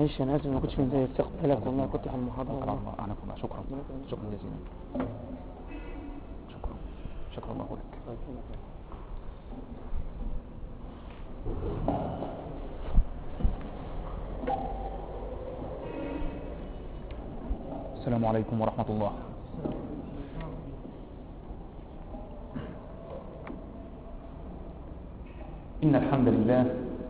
معلش انا اسف ما كنتش من استقبالك والله كنت في المحاضره والله. انا كنا شكرا جزيلا. شكرا الله لك. السلام عليكم ورحمة الله. إن الحمد لله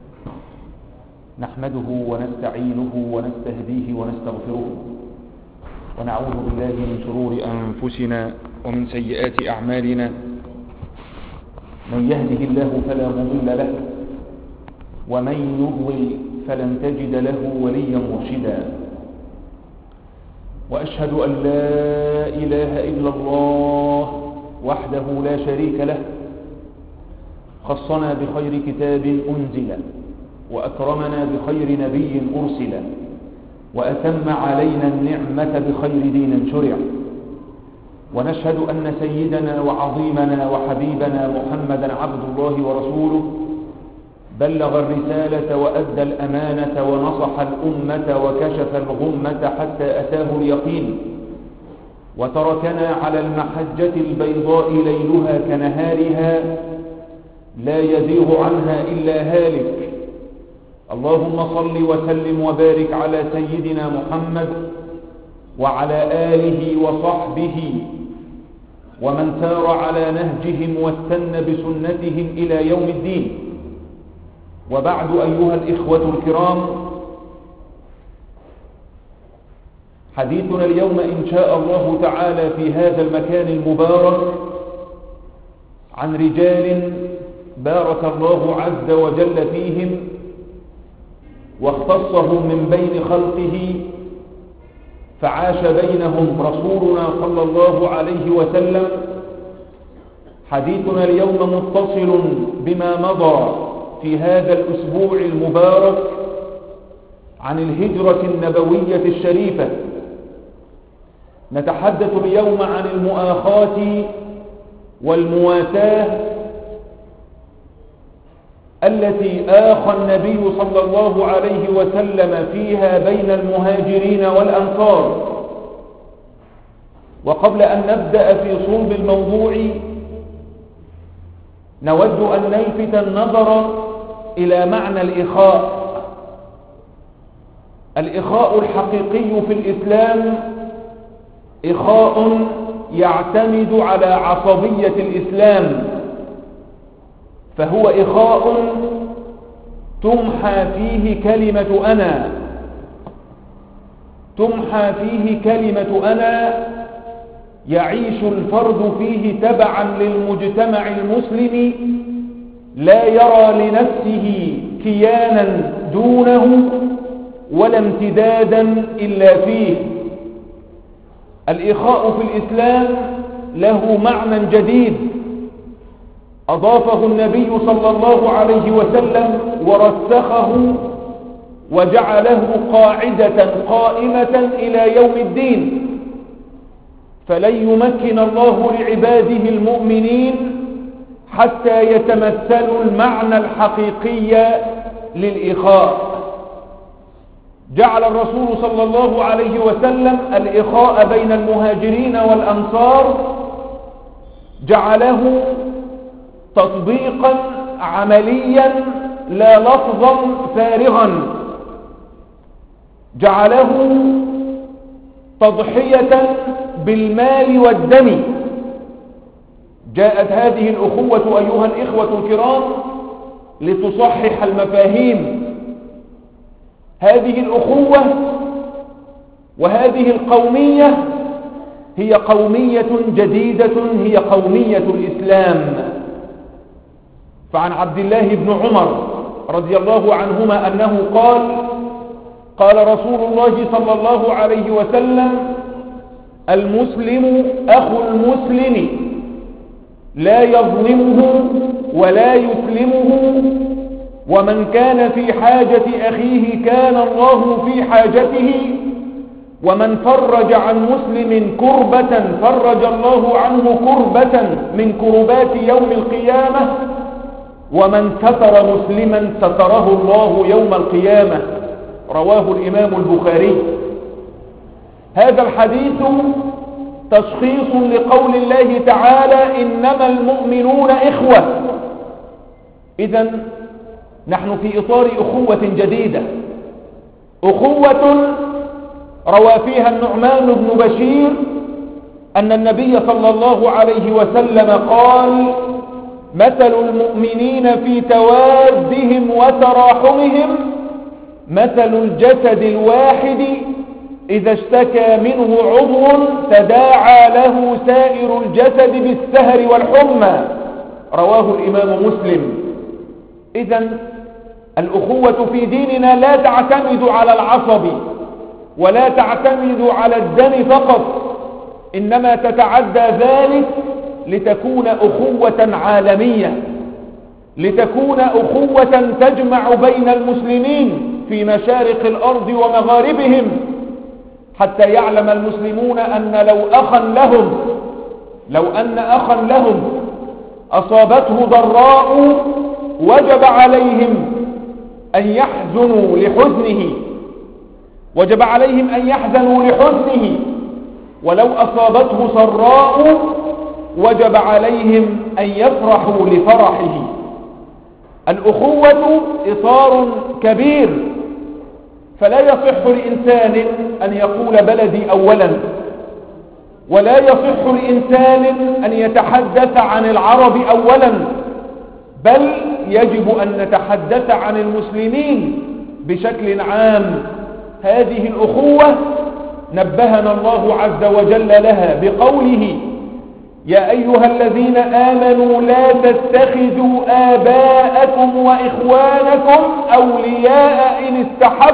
نحمده ونستعينه ونستهديه ونستغفره ونعوذ بالله من شرور أنفسنا ومن سيئات أعمالنا. من يهده الله فلا مضل له ومن يضلل فلن تجد له وليا مرشدا. وأشهد أن لا إله إلا الله وحده لا شريك له، خصنا بخير كتاب أنزل وأكرمنا بخير نبي أرسل وأتم علينا النعمة بخير دين شرع. ونشهد أن سيدنا وعظيمنا وحبيبنا محمدا عبد الله ورسوله، بلغ الرسالة وأدى الأمانة ونصح الأمة وكشف الغمة حتى أتاه اليقين، وتركنا على المحجة البيضاء ليلها كنهارها لا يزيغ عنها إلا هالك. اللهم صل وسلم وبارك على سيدنا محمد وعلى آله وصحبه ومن سار على نهجهم واستنى بسنتهم إلى يوم الدين. وبعد أيها الإخوة الكرام، حديثنا اليوم إن شاء الله تعالى في هذا المكان المبارك عن رجال بارك الله عز وجل فيهم واختصهم من بين خلقه، فعاش بينهم رسولنا صلى الله عليه وسلم. حديثنا اليوم متصل بما مضى في هذا الأسبوع المبارك عن الهجرة النبوية الشريفة. نتحدث اليوم عن المؤاخاة والمواساة التي آخى النبي صلى الله عليه وسلم فيها بين المهاجرين والأنصار. وقبل أن نبدأ في صلب الموضوع نود أن نلفت النظر إلى معنى الإخاء. الإخاء الحقيقي في الإسلام إخاء يعتمد على عصبية الإسلام، فهو إخاء تمحى فيه كلمة أنا، تمحى فيه كلمة أنا، يعيش الفرد فيه تبعا للمجتمع المسلم، لا يرى لنفسه كيانا دونه ولا امتدادا إلا فيه. الإخاء في الإسلام له معنى جديد أضافه النبي صلى الله عليه وسلم ورسخه وجعله قاعدة قائمة إلى يوم الدين. فلن يمكن الله لعباده المؤمنين حتى يتمثلوا المعنى الحقيقي للإخاء. جعل الرسول صلى الله عليه وسلم الإخاء بين المهاجرين والأنصار جعله تطبيقا عمليا لا لفظا فارغا، جعله تضحية بالمال والدم. جاءت هذه الأخوة أيها الإخوة الكرام لتصحح المفاهيم. هذه الأخوة وهذه القومية هي قومية جديدة، هي قومية الإسلام. فعن عبد الله بن عمر رضي الله عنهما أنه قال: قال رسول الله صلى الله عليه وسلم: المسلم أخو المسلم لا يظلمه ولا يسلمه، ومن كان في حاجة أخيه كان الله في حاجته، ومن فرج عن مسلم كربة فرج الله عنه كربة من كربات يوم القيامة، ومن ستر مسلما ستره الله يوم القيامة. رواه الإمام البخاري. هذا الحديث تشخيص لقول الله تعالى إنما المؤمنون إخوة. إذن نحن في إطار أخوة جديدة، أخوة روى فيها النعمان بن بشير أن النبي صلى الله عليه وسلم قال: مثل المؤمنين في توادهم وتراحمهم مثل الجسد الواحد إذا اشتكى منه عضو تداعى له سائر الجسد بالسهر والحمى، رواه الإمام مسلم. إذن الأخوة في ديننا لا تعتمد على العصب ولا تعتمد على الدم فقط، إنما تتعدى ذلك لتكون أخوة عالمية، لتكون أخوة تجمع بين المسلمين في مشارق الأرض ومغاربهم، حتى يعلم المسلمون أن لو أن أخا لهم أصابته ضراء وجب عليهم أن يحزنوا لحزنه، ولو أصابته سراء وجب عليهم أن يفرحوا لفرحه. الأخوة إطار كبير، فلا يصح لإنسان أن يقول بلدي أولا، ولا يصح لإنسان أن يتحدث عن العرب أولا، بل يجب أن نتحدث عن المسلمين بشكل عام. هذه الأخوة نبهنا الله عز وجل لها بقوله: يا أيها الذين آمنوا لا تتخذوا آباءكم وإخوانكم أولياء إن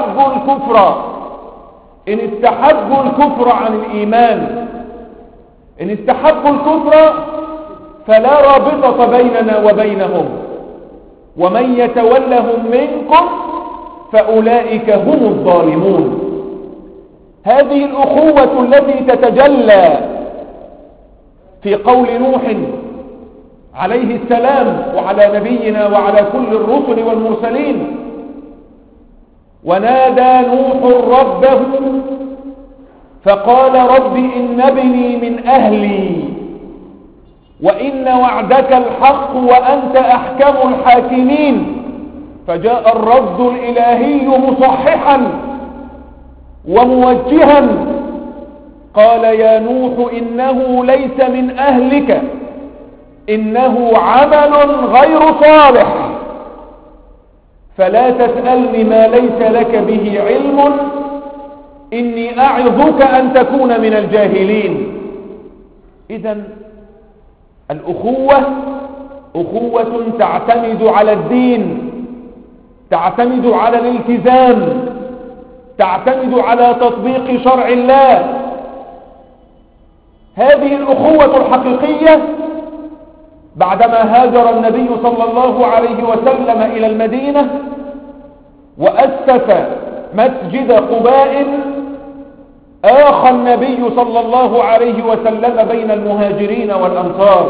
استحبوا الكفر عن الإيمان. إن استحبوا الكفر فلا رابطة بيننا وبينهم، ومن يتولهم منكم فأولئك هم الظالمون. هذه الأخوة التي تتجلى في قول نوح عليه السلام وعلى نبينا وعلى كل الرسل والمرسلين: ونادى نوح ربه فقال رب إن ابني من أهلي وإن وعدك الحق وأنت أحكم الحاكمين. فجاء الرد الإلهي مصححا وموجها، قال: يا نوح إنه ليس من أهلك، إنه عمل غير صالح، فلا تسألني ما ليس لك به علم، إني أعظك أن تكون من الجاهلين. إذن الأخوة أخوة تعتمد على الدين، تعتمد على الالتزام، تعتمد على تطبيق شرع الله. هذه الأخوة الحقيقية بعدما هاجر النبي صلى الله عليه وسلم إلى المدينة وأسس مسجد قباء، آخى النبي صلى الله عليه وسلم بين المهاجرين والأنصار.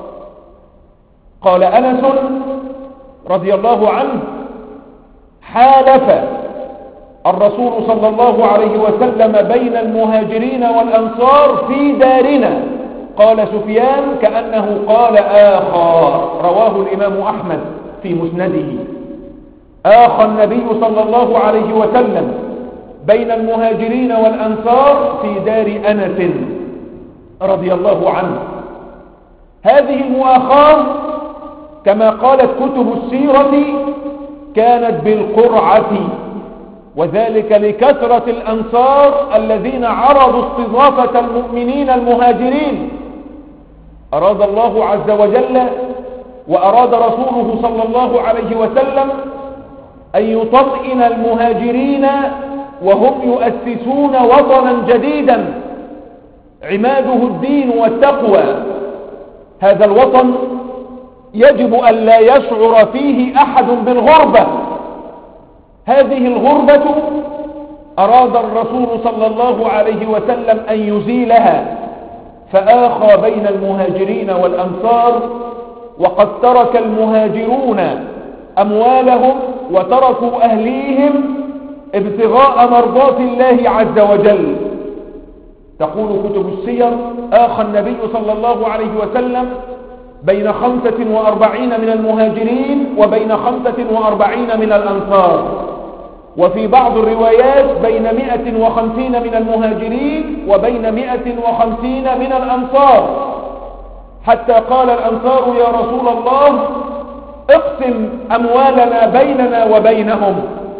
قال أنس رضي الله عنه: حالف الرسول صلى الله عليه وسلم بين المهاجرين والأنصار في دارنا. قال سفيان: كأنه قال آخى، رواه الإمام أحمد في مسنده. آخى النبي صلى الله عليه وسلم بين المهاجرين والأنصار في دار أنس رضي الله عنه. هذه المؤاخاة كما قالت كتب السيرة كانت بالقرعة، وذلك لكثرة الأنصار الذين عرضوا استضافة المؤمنين المهاجرين. أراد الله عز وجل وأراد رسوله صلى الله عليه وسلم أن يطمئن المهاجرين وهم يؤسسون وطنا جديدا عماده الدين والتقوى. هذا الوطن يجب أن لا يشعر فيه أحد بالغربة. هذه الغربة أراد الرسول صلى الله عليه وسلم أن يزيلها، فآخى بين المهاجرين والأنصار، وقد ترك المهاجرون أموالهم وتركوا أهليهم ابتغاء مرضات الله عز وجل. تقول كتب السير: آخى النبي صلى الله عليه وسلم بين 45 من المهاجرين وبين 45 من الأنصار، وفي بعض الروايات بين 150 من المهاجرين وبين 150 من الأنصار، حتى قال الأنصار: يا رسول الله اقسم أموالنا بيننا وبينهم.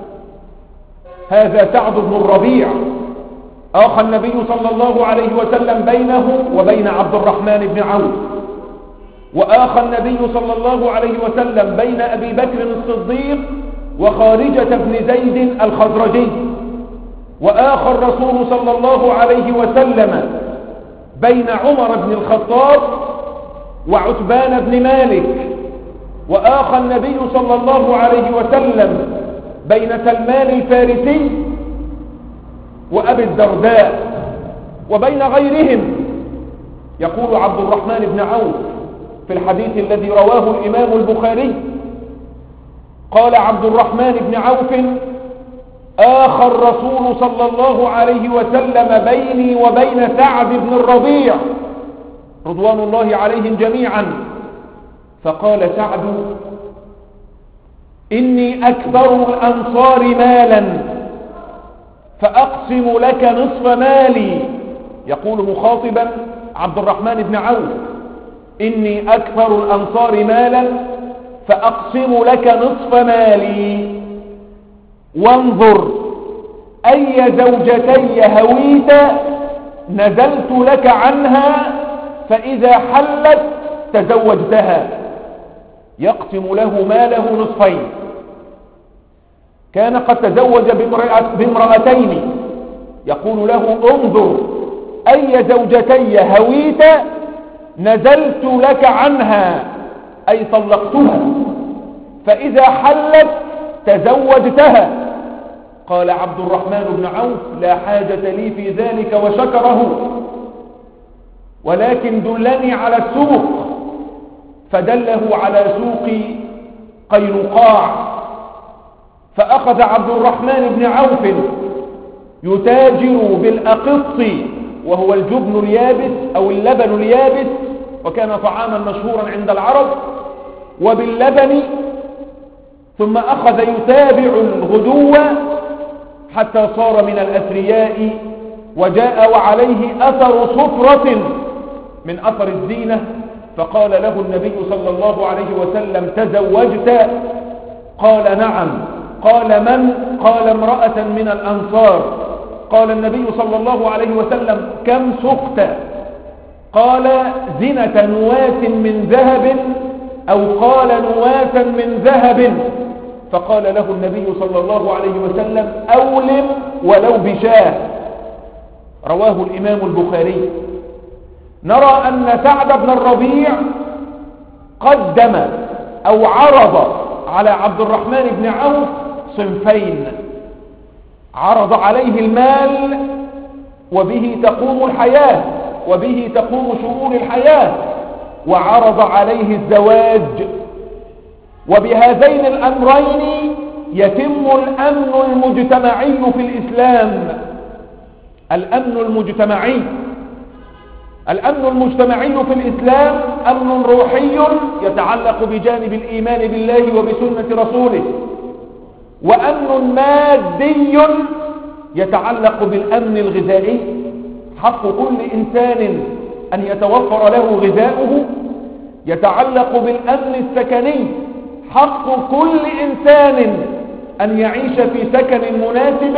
هذا سعد بن الربيع آخى النبي صلى الله عليه وسلم بينه وبين عبد الرحمن بن عوف، وآخى النبي صلى الله عليه وسلم بين أبي بكر الصديق وخارجة بن زيد الخزرجي، وآخى الرسول صلى الله عليه وسلم بين عمر بن الخطاب وعتبان بن مالك، وآخى النبي صلى الله عليه وسلم بين سلمان الفارسي وأبي الدرداء وبين غيرهم. يقول عبد الرحمن بن عوف في الحديث الذي رواه الإمام البخاري: قال عبد الرحمن بن عوف: آخى الرسول صلى الله عليه وسلم بيني وبين سعد بن الربيع رضوان الله عليهم جميعا، فقال سعد: إني أكثر الأنصار مالا فأقسم لك نصف مالي. يقول مخاطبا عبد الرحمن بن عوف: إني أكثر الأنصار مالا فأقسم لك نصف مالي، وانظر أي زوجتي هويت نزلت لك عنها، فإذا حلت تزوجتها. يقسم له ماله نصفين. كان قد تزوج بامرأتين، يقول له: انظر أي زوجتي هويت نزلت لك عنها، أي طلقتها، فإذا حلت تزوجتها. قال عبد الرحمن بن عوف: لا حاجة لي في ذلك، وشكره، ولكن دلني على السوق. فدله على سوق قينقاع، فأخذ عبد الرحمن بن عوف يتاجر بالأقط، وهو الجبن اليابس أو اللبن اليابس، وكان طعاما مشهورا عند العرب، وباللبن، ثم أخذ يتابع الغدو حتى صار من الأثرياء، وجاء وعليه أثر صفرة من أثر الزينة، فقال له النبي صلى الله عليه وسلم: تزوجت؟ قال: نعم. قال: من؟ قال: امرأة من الأنصار. قال النبي صلى الله عليه وسلم: كم سقت؟ قال: زنة نواة من ذهب، أو قال نواة من ذهب. فقال له النبي صلى الله عليه وسلم: أولم ولو بشاه. رواه الإمام البخاري. نرى أن سعد بن الربيع قدم أو عرض على عبد الرحمن بن عوف صنفين: عرض عليه المال، وبه تقوم الحياة، وبه تقوم شؤون الحياة، وعرض عليه الزواج، وبهذين الأمرين يتم الأمن المجتمعي في الإسلام. الأمن المجتمعي، الأمن المجتمعي في الإسلام أمن روحي يتعلق بجانب الإيمان بالله وبسنة رسوله، وأمن مادي يتعلق بالأمن الغذائي. حق كل إنسان أن يتوفر له غذاؤه. يتعلق بالأمن السكني، حق كل إنسان أن يعيش في سكن مناسب.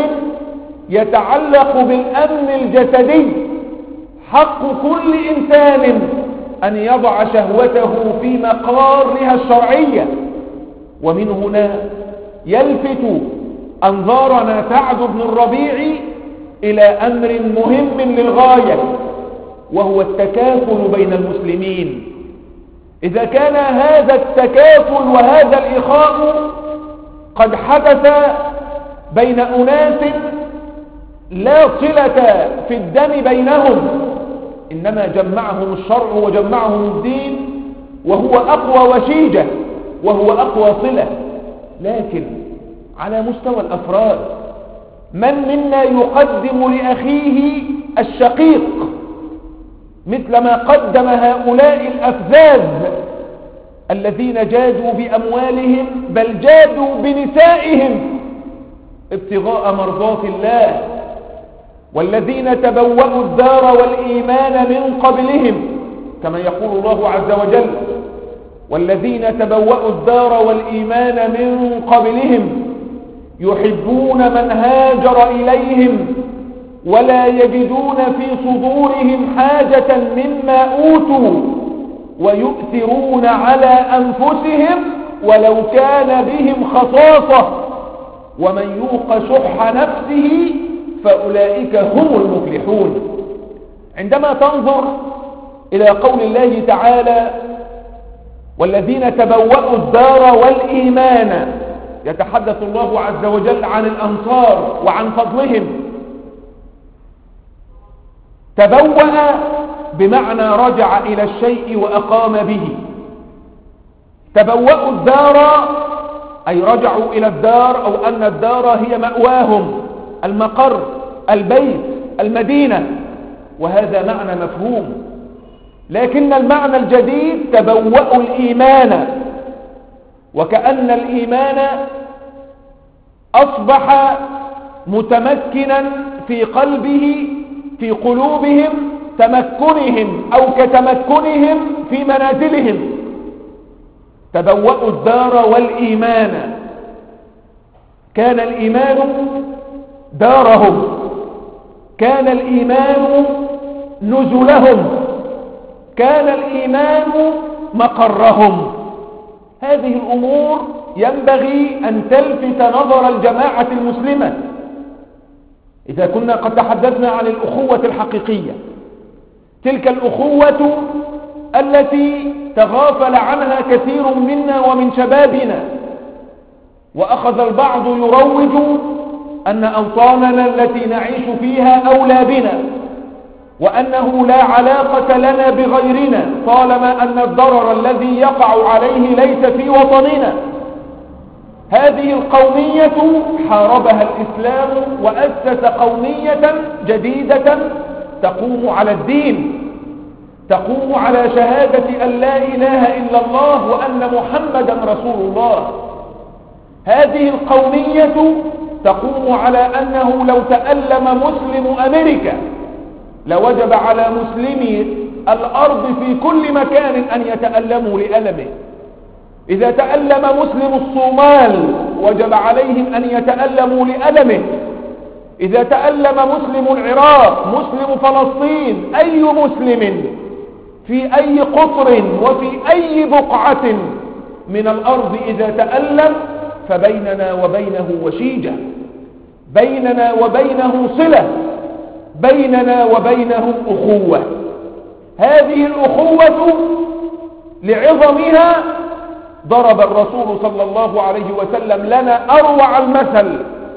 يتعلق بالأمن الجسدي، حق كل إنسان أن يضع شهوته في مقارها الشرعية. ومن هنا يلفت أنظارنا سعد بن الربيع إلى أمر مهم للغاية، وهو التكافل بين المسلمين. إذا كان هذا التكافل وهذا الإخاء قد حدث بين أناس لا صلة في الدم بينهم، إنما جمعهم الشرع وجمعهم الدين، وهو أقوى وشيجة، وهو أقوى صلة. لكن على مستوى الأفراد من منا يقدم لأخيه الشقيق مثل ما قدم هؤلاء الأفذاذ الذين جادوا بأموالهم بل جادوا بنسائهم ابتغاء مرضات الله، والذين تبوأوا الدار والإيمان من قبلهم كما يقول الله عز وجل: والذين تبوأوا الدار والإيمان من قبلهم يحبون من هاجر إليهم ولا يجدون في صدورهم حاجة مما أوتوا ويؤثرون على أنفسهم ولو كان بهم خصاصة ومن يوق شح نفسه فأولئك هم المفلحون. عندما تنظر إلى قول الله تعالى: والذين تبوأوا الدار والإيمان، يتحدث الله عز وجل عن الأنصار وعن فضلهم. تبوأ بمعنى رجع إلى الشيء وأقام به. تبوأوا الدار أي رجعوا إلى الدار، أو أن الدار هي مأواهم، المقر، البيت، المدينة، وهذا معنى مفهوم. لكن المعنى الجديد تبوأوا الإيمان، وكأن الإيمان أصبح متمكنا في قلبه، في قلوبهم، تمكنهم أو كتمكنهم في منازلهم. تبوأوا الدار والإيمان، كان الإيمان دارهم، كان الإيمان نزلهم، كان الإيمان مقرهم. هذه الأمور ينبغي أن تلفت نظر الجماعة المسلمة. إذا كنا قد تحدثنا عن الأخوة الحقيقية، تلك الأخوة التي تغافل عنها كثير منا ومن شبابنا، وأخذ البعض يروج أن أوطاننا التي نعيش فيها أولى بنا، وأنه لا علاقة لنا بغيرنا طالما أن الضرر الذي يقع عليه ليس في وطننا. هذه القومية حاربها الإسلام وأسس قومية جديدة تقوم على الدين، تقوم على شهادة أن لا إله إلا الله وأن محمدا رسول الله. هذه القومية تقوم على أنه لو تألم مسلم أمريكا لوجب على مسلمي الأرض في كل مكان أن يتألموا لألمه. إذا تألم مسلم الصومال وجب عليهم أن يتألموا لألمه. إذا تألم مسلم العراق، مسلم فلسطين، أي مسلم في أي قطر وفي أي بقعة من الأرض إذا تألم فبيننا وبينه وشيجة، بيننا وبينه صلة، بيننا وبينهم أخوة. هذه الأخوة لعظمها ضرب الرسول صلى الله عليه وسلم لنا أروع المثل،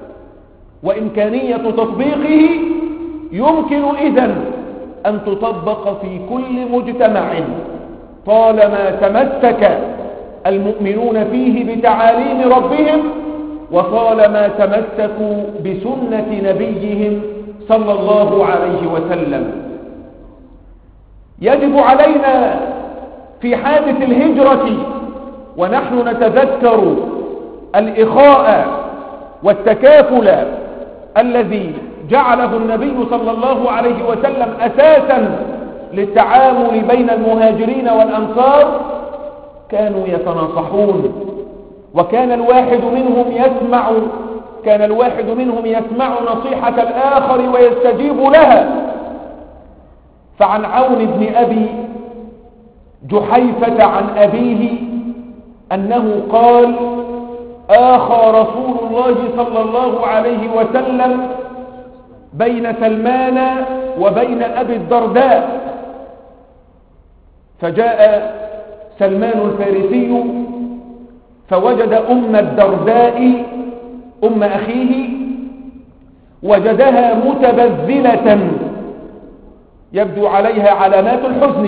وإمكانية تطبيقه يمكن إذن أن تطبق في كل مجتمع طالما تمسك المؤمنون فيه بتعاليم ربهم، وطالما تمسكوا بسنة نبيهم صلى الله عليه وسلم. يجب علينا في حادث الهجرة ونحن نتذكر الإخاء والتكافل الذي جعله النبي صلى الله عليه وسلم أساسا للتعامل بين المهاجرين والأنصار، كانوا يتناصحون، وكان الواحد منهم يسمع نصيحة الآخر ويستجيب لها. فعن عون بن أبي جحيفة عن أبيه أنه قال: آخى رسول الله صلى الله عليه وسلم بين سلمان وبين أبي الدرداء، فجاء سلمان الفارسي فوجد أم الدرداء أم أخيه وجدها متبذلة يبدو عليها علامات الحزن،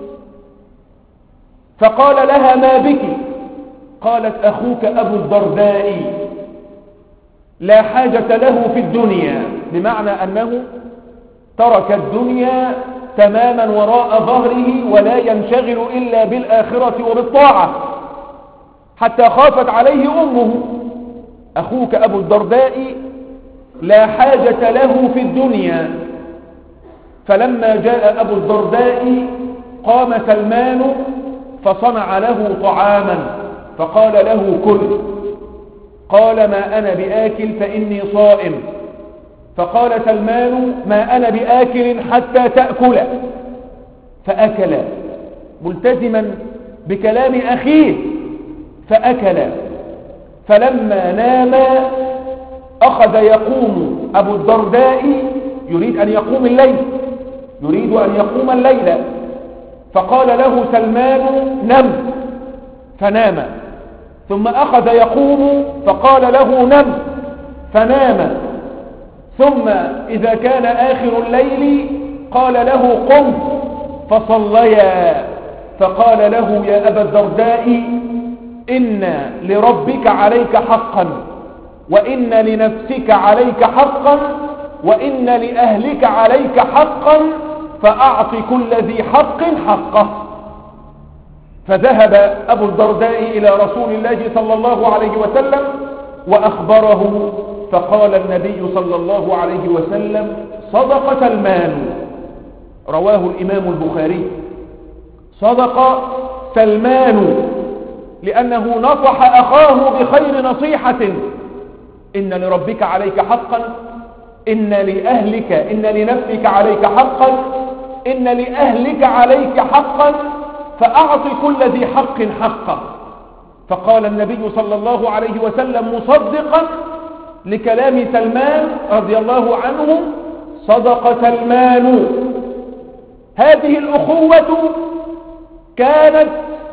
فقال لها: ما بك؟ قالت: أخوك أبو الدرداء لا حاجة له في الدنيا، بمعنى أنه ترك الدنيا تماما وراء ظهره ولا ينشغل إلا بالآخرة وبالطاعة، حتى خافت عليه أمه. أخوك أبو الدرداء لا حاجة له في الدنيا. فلما جاء أبو الدرداء قام سلمان فصنع له طعاما فقال له كل. قال ما أنا بآكل فإني صائم. فقال سلمان ما أنا بآكل حتى تأكل. فأكل ملتزما بكلام أخيه فأكل. فلما نام أخذ يقوم أبو الدرداء يريد أن يقوم الليل فقال له سلمان نم فنام. ثم أخذ يقوم فقال له نم فنام. ثم إذا كان آخر الليل قال له قم فصليا. فقال له يا أبا الدرداء إن لربك عليك حقا، وإن لنفسك عليك حقا، وإن لأهلك عليك حقا، فأعط كل ذي حق حقه. فذهب أبو الدرداء إلى رسول الله صلى الله عليه وسلم وأخبره، فقال النبي صلى الله عليه وسلم صدق سلمان. رواه الإمام البخاري. صدق سلمان لأنه نصح أخاه بخير نصيحة. إن لربك عليك حقا، إن لأهلك إن لنفسك عليك حقا، إن لأهلك عليك حقا، فأعط كل ذي حق حقه. فقال النبي صلى الله عليه وسلم مصدقا لكلام سلمان رضي الله عنه صدق سلمان. هذه الأخوة كانت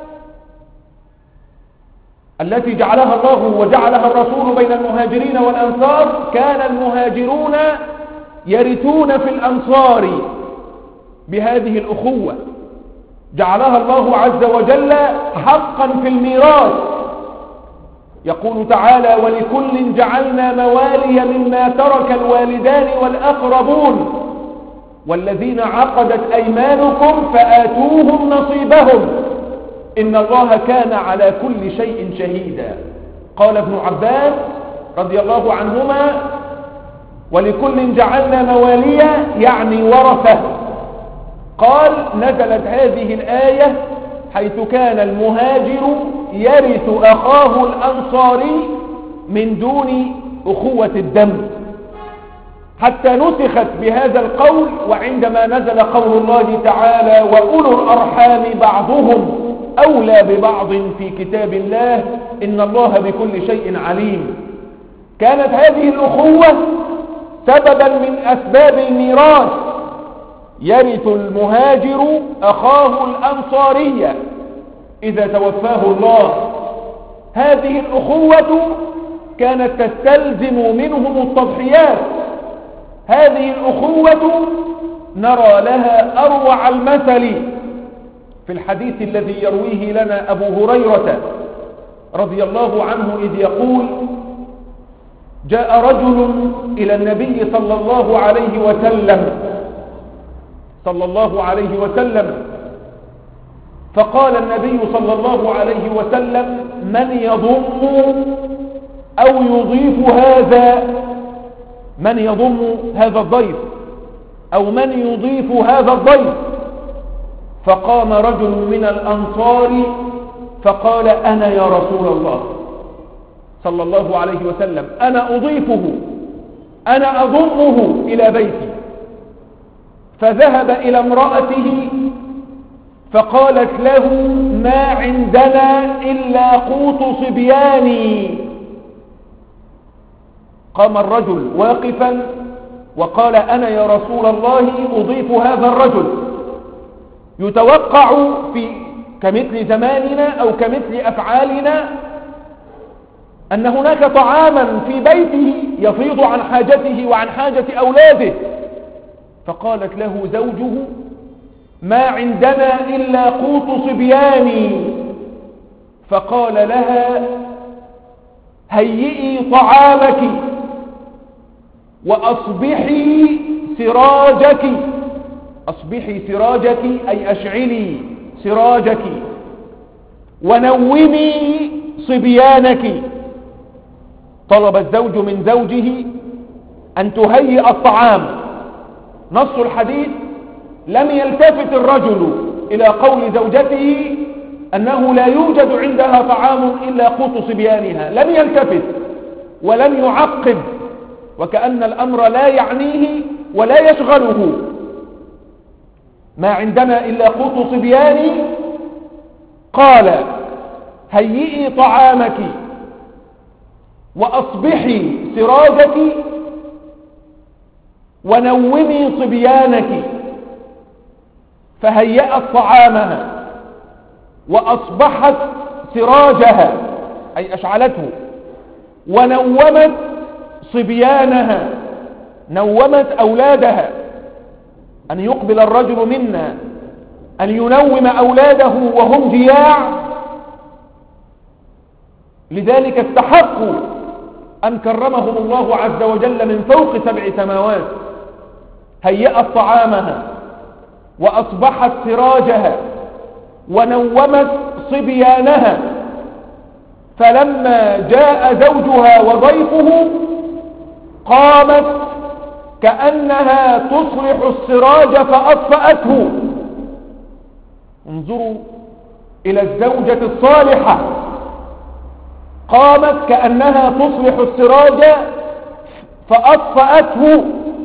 التي جعلها الله وجعلها الرسول بين المهاجرين والأنصار. كان المهاجرون يرثون في الأنصار بهذه الأخوة، جعلها الله عز وجل حقا في الميراث. يقول تعالى ولكل جعلنا موالي مما ترك الوالدان والأقربون والذين عقدت أيمانكم فآتوهم نصيبهم إن الله كان على كل شيء شهيدا. قال ابن عباس رضي الله عنهما ولكل جعلنا مواليا يعني ورثة. قال نزلت هذه الآية حيث كان المهاجر يرث أخاه الأنصاري من دون أخوة الدم، حتى نسخت بهذا القول. وعندما نزل قول الله تعالى وأولو الأرحام بعضهم أولى ببعض في كتاب الله إن الله بكل شيء عليم، كانت هذه الأخوة سببا من أسباب الميراث. يرث المهاجر أخاه الأنصاري إذا توفاه الله. هذه الأخوة كانت تستلزم منهم التضحيات. هذه الأخوة نرى لها أروع المثل في الحديث الذي يرويه لنا أبو هريرة رضي الله عنه إذ يقول جاء رجل إلى النبي صلى الله عليه وسلم فقال النبي صلى الله عليه وسلم من يضم أو يضيف من يضم هذا الضيف أو من يضيف هذا الضيف؟ فقام رجل من الأنصار فقال أنا يا رسول الله صلى الله عليه وسلم، أنا أضيفه، أنا أضمه إلى بيتي. فذهب إلى امرأته فقالت له ما عندنا إلا قوت صبياني. قام الرجل واقفا وقال أنا يا رسول الله أضيف هذا الرجل. يتوقع في كمثل زماننا أو كمثل أفعالنا أن هناك طعاما في بيته يفيض عن حاجته وعن حاجة أولاده. فقالت له زوجه ما عندنا إلا قوت صبياني. فقال لها هيئي طعامك وأصبحي سراجك. أصبحي سراجك أي أشعلي سراجك، ونومي صبيانك. طلب الزوج من زوجه أن تهيئ الطعام. نص الحديث: لم يلتفت الرجل إلى قول زوجته أنه لا يوجد عندها طعام إلا قوت صبيانها، لم يلتفت ولم يعقب، وكأن الأمر لا يعنيه ولا يشغله. ما عندنا إلا قوت صبياني. قال: هيئي طعامك وأصبحي سراجك ونومي صبيانك. فهيأت طعامها وأصبحت سراجها أي أشعلته، ونومت صبيانها، نومت أولادها. أن يقبل الرجل منا أن ينوم أولاده وهم جياع، لذلك استحقوا أن كرمهم الله عز وجل من فوق 7 سماوات. هيأت طعامها وأصبحت سراجها ونومت صبيانها. فلما جاء زوجها وضيفه قامت كأنها تصلح السراج فأطفأته. انظروا إلى الزوجة الصالحة، قامت كأنها تصلح السراج فأطفأته.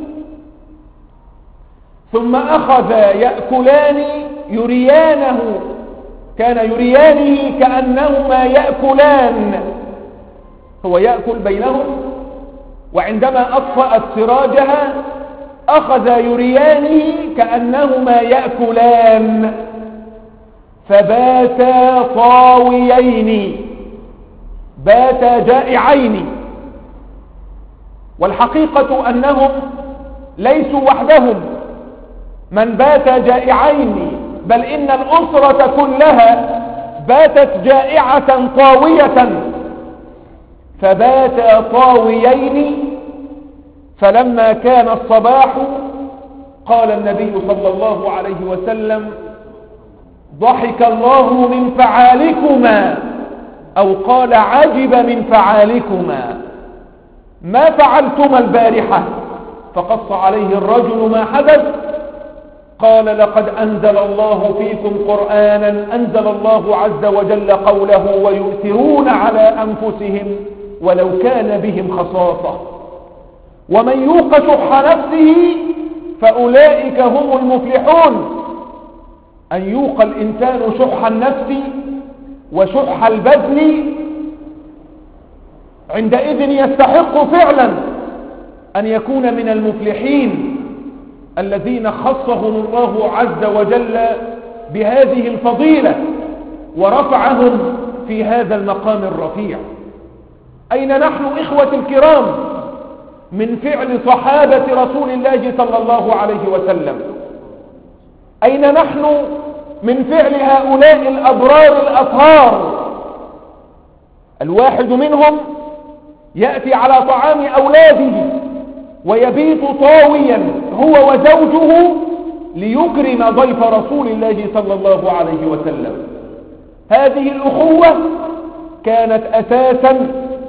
ثم أخذ يأكلان يريانه، كان يريانه كأنهما يأكلان، هو يأكل بينهم، وعندما أطفأت سراجها أخذ يريانه كأنهما يأكلان. فباتا طاويين، باتا جائعين. والحقيقة أنهم ليسوا وحدهم من بات جائعين، بل إن الأسرة كلها باتت جائعة طاوية. فباتا طاويين. فلما كان الصباح قال النبي صلى الله عليه وسلم: ضحك الله من فعالكما، أو قال: عجب من فعالكما، ما فعلتما البارحة؟ فقص عليه الرجل ما حدث. قال: لقد أنزل الله فيكم قرآنا أنزل الله عز وجل قوله: ويؤثرون على أنفسهم ولو كان بهم خصاصة، ومن يوق شح نفسه فأولئك هم المفلحون. أن يوق الإنسان شح النفس وشح البذل، عندئذ يستحق فعلا أن يكون من المفلحين الذين خصهم الله عز وجل بهذه الفضيلة ورفعهم في هذا المقام الرفيع. أين نحن إخوة الكرام من فعل صحابة رسول الله صلى الله عليه وسلم؟ أين نحن من فعل هؤلاء الأبرار الأطهار؟ الواحد منهم يأتي على طعام أولاده ويبيت طاويا هو وزوجه ليكرم ضيف رسول الله صلى الله عليه وسلم. هذه الأخوة كانت أساسا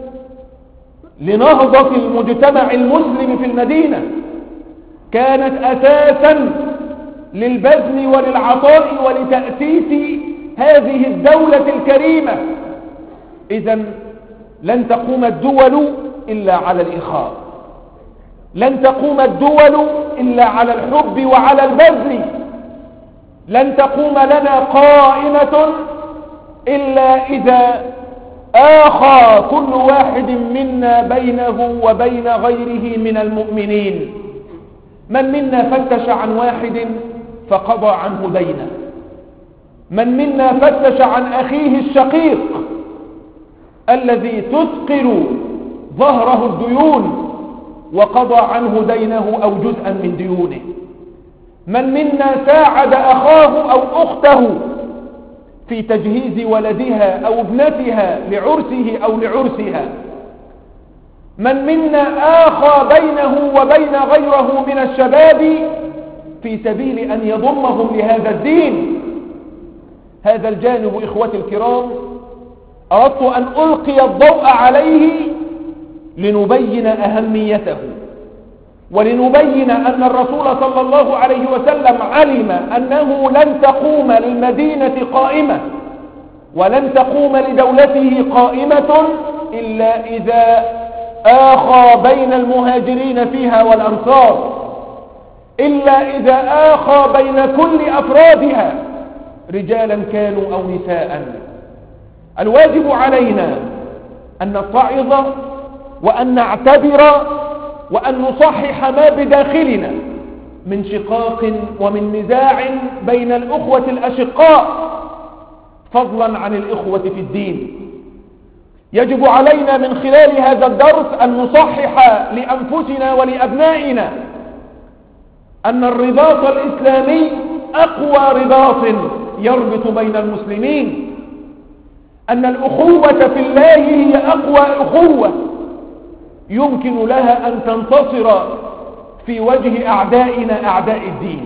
لنهضة المجتمع المسلم في المدينة، كانت أساسا للبذل وللعطاء ولتأسيس هذه الدولة الكريمة. إذن لن تقوم الدول إلا على الإخاء، لن تقوم الدول إلا على الحب وعلى البذل، لن تقوم لنا قائمة إلا إذا آخى كل واحد منا بينه وبين غيره من المؤمنين. من منا فتش عن واحد فقضى عنه دينه، من منا فتش عن أخيه الشقيق الذي تثقل ظهره الديون وقضى عنه دينه أو جزءا من ديونه، من منا ساعد أخاه أو أخته في تجهيز ولدها أو ابنتها لعرسه أو لعرسها. من منا آخى بينه وبين غيره من الشباب في سبيل أن يضمهم لهذا الدين؟ هذا الجانب إخوتي الكرام أردت أن ألقي الضوء عليه لنبين أهميته، ولنبين أن الرسول صلى الله عليه وسلم علم أنه لن تقوم للمدينة قائمة ولن تقوم لدولته قائمة إلا إذا آخى بين المهاجرين فيها والأنصار، إلا إذا آخى بين كل أفرادها رجالا كانوا أو نساء. الواجب علينا أن نتعظ وأن نعتبر وأن نصحح ما بداخلنا من شقاق ومن نزاع بين الأخوة الأشقاء، فضلا عن الإخوة في الدين. يجب علينا من خلال هذا الدرس أن نصحح لأنفسنا ولأبنائنا أن الرباط الإسلامي أقوى رباط يربط بين المسلمين، أن الأخوة في الله هي أقوى أخوة يمكن لها أن تنتصر في وجه أعدائنا أعداء الدين.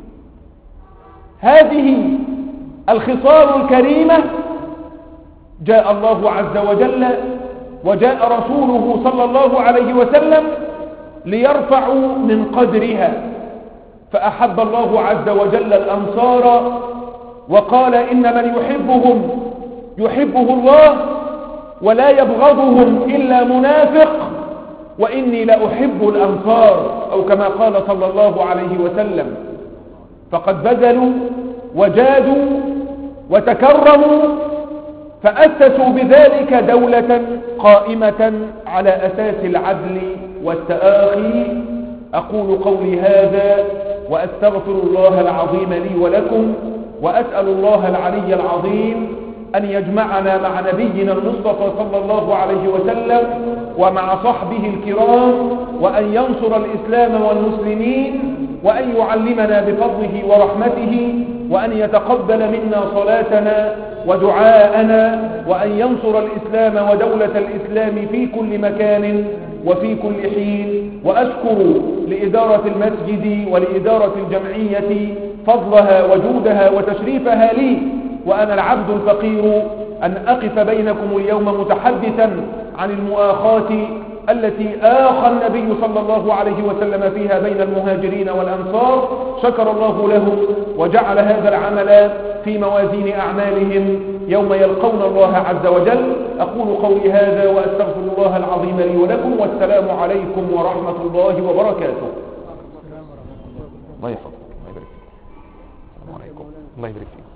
هذه الخصال الكريمة جاء الله عز وجل وجاء رسوله صلى الله عليه وسلم ليرفعوا من قدرها، فأحب الله عز وجل الأنصار وقال إن من يحبهم يحبه الله ولا يبغضهم إلا منافق وإني لأحب الأنصار، أو كما قال صلى الله عليه وسلم. فقد بذلوا وجادوا وتكرموا فأسسوا بذلك دولة قائمة على أساس العدل والتآخي. أقول قولي هذا وأستغفر الله العظيم لي ولكم، وأسأل الله العلي العظيم أن يجمعنا مع نبينا المصطفى صلى الله عليه وسلم ومع صحبه الكرام، وأن ينصر الإسلام والمسلمين، وأن يعلمنا بفضله ورحمته، وأن يتقبل منا صلاتنا ودعاءنا، وأن ينصر الإسلام ودولة الإسلام في كل مكان وفي كل حين. وأشكر لإدارة المسجد ولإدارة الجمعية فضلها وجودها وتشريفها لي وأنا العبد الفقير أن أقف بينكم اليوم متحدثا عن المؤاخاة التي آخى النبي صلى الله عليه وسلم فيها بين المهاجرين والأنصار. شكر الله لهم وجعل هذا العمل في موازين أعمالهم يوم يلقون الله عز وجل. أقول قولي هذا وأستغفر الله العظيم لي ولكم، والسلام عليكم ورحمة الله وبركاته. الله يحفظك، الله يبارك فيك. السلام عليكم، الله يبارك فيك.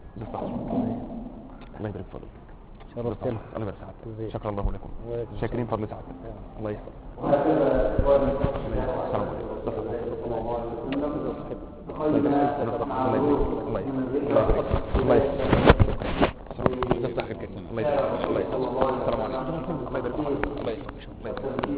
الله يبارك فيك. شرفتنا. الله يبارك سعادتك. شكرا الله لكم. شاكرين فضل سعادتك. الله يحفظك. السلام عليكم. الله يبارك.